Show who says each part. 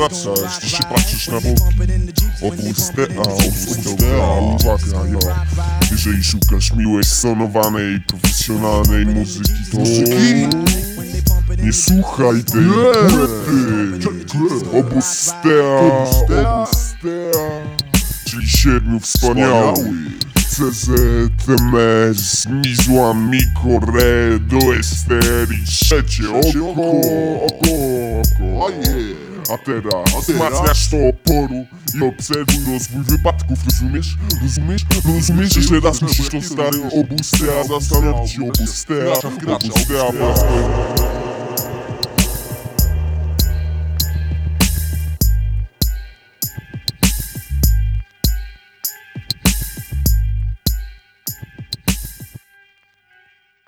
Speaker 1: wracasz, dzisiaj patrzysz na boki. Obóz TEA, uwaga, jo. Jeżeli szukasz miłej, sonowanej, profesjonalnej muzyki, to nie słuchaj tej płyty. Obóz TEA, czyli 7 wspaniałych. CZMS, Nizłam, Mikore, do Ester i trzecie oko. A teraz wzmacniasz to oporu i obserwuj rozwój wypadków, rozumiesz? Jeszcze raz musisz to stary obóz TEA zastanowić, obóz TEA po raz kolejny.